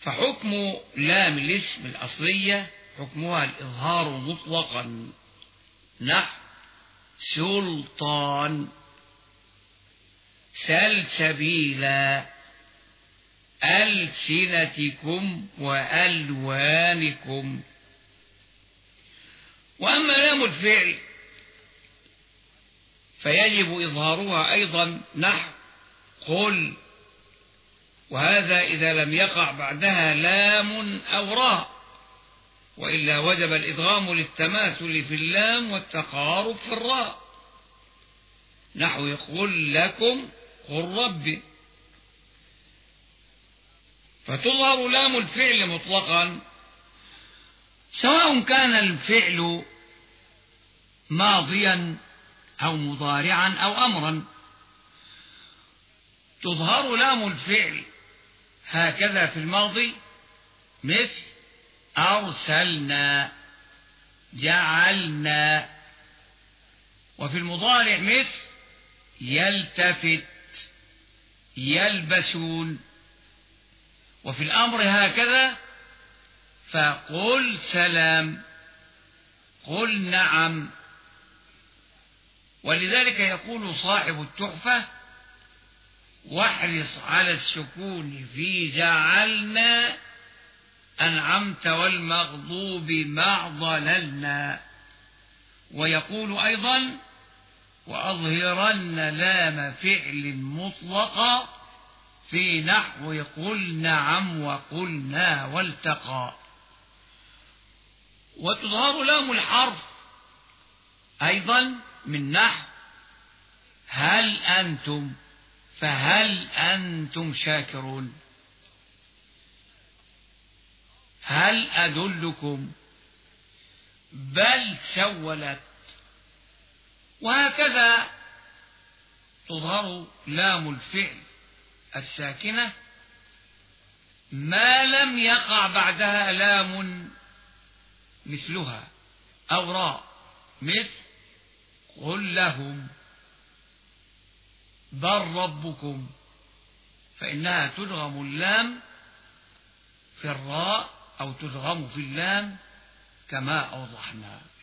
فحكم لام الاسم الأصلية حكمها الإظهار مطلقا، نحو سلطان، سلسبيلا، ألسنتكم وألوانكم. وأما لام الفعل فيجب إظهارها أيضا، نحو قل، وهذا إذا لم يقع بعدها لام أو راء، وإلا وجب الإدغام للتماثل في اللام والتقارب في الراء، نحو يقول لكم قل ربي. فتظهر لام الفعل مطلقا سواء كان الفعل ماضيا أو مضارعا أو أمرا. تظهر لام الفعل هكذا في الماضي مثل أرسلنا، جعلنا. وفي المضارع مثل يلتفت، يلبسون. وفي الأمر هكذا، فقل سلام، قل نعم. ولذلك يقول صاحب التحفة: واحرص على السكون في جعلنا، أنعمت والمغضوب مع ضللنا. ويقول أيضا: وأظهرن لام فعل مطلقا في نحو قل نعم وقلنا والتقى. وتظهر لام الحرف أيضا من نحو هل أنتم، فهل أنتم شاكرون، هل أدلكم، بل سولت. وهكذا تظهر لام الفعل الساكنة ما لم يقع بعدها لام مثلها أو راء، مثل قل لهم، بل ربكم، فإنها تدغم اللام في الراء أو تدغم في اللام كما أوضحنا.